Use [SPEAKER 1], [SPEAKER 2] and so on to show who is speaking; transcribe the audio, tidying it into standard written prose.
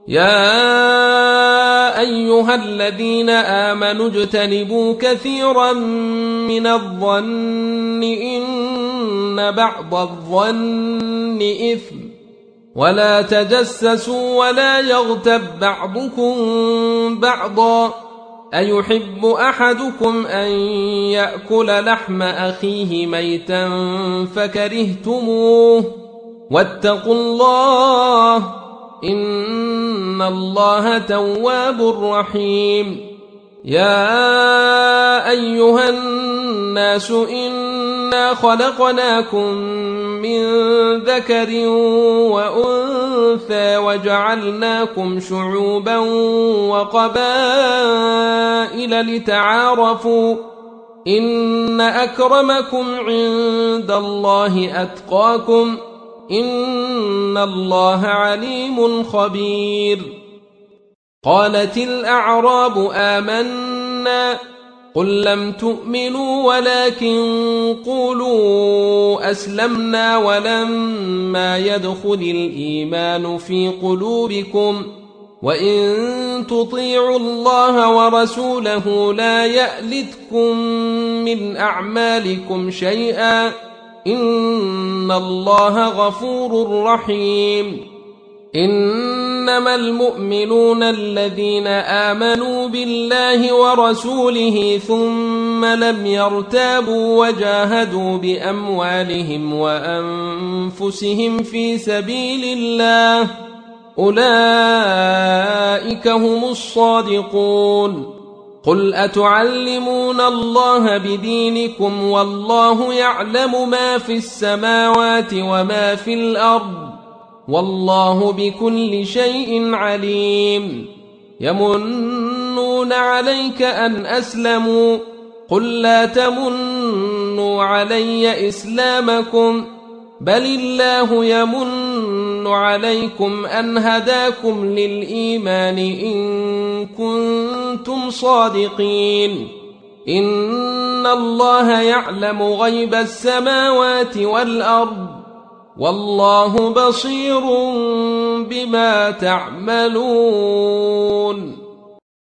[SPEAKER 1] يا أيها الذين آمنوا اجتنبوا كثيرا من الظن إن بعض الظن إثم ولا تجسسوا ولا يغتب بعضكم بعضا أيحب أحدكم أن يأكل لحم أخيه ميتا فكرهتموه واتقوا الله إن الله تواب رحيم. يا أيها الناس إنا خلقناكم من ذكر وأنثى وجعلناكم شعوبا وقبائل لتعارفوا إن أكرمكم عند الله أتقاكم إن الله عليم خبير. قالت الأعراب آمنا قل لم تؤمنوا ولكن قولوا أسلمنا ولما يدخل الإيمان في قلوبكم وإن تطيعوا الله ورسوله لا يألتكم من أعمالكم شيئا إن الله غفور رحيم. إنما المؤمنون الذين آمنوا بالله ورسوله ثم لم يرتابوا وجاهدوا بأموالهم وأنفسهم في سبيل الله أولئك هم الصادقون. قل أتعلمون الله بدينكم والله يعلم ما في السماوات وما في الأرض والله بكل شيء عليم. يمنون عليك أن أسلموا قل لا تمنوا علي إسلامكم بل الله يمن عليكم أن هداكم للإيمان إن كنتم صادقين. إن الله يعلم غيب السماوات والأرض والله بصير بما تعملون.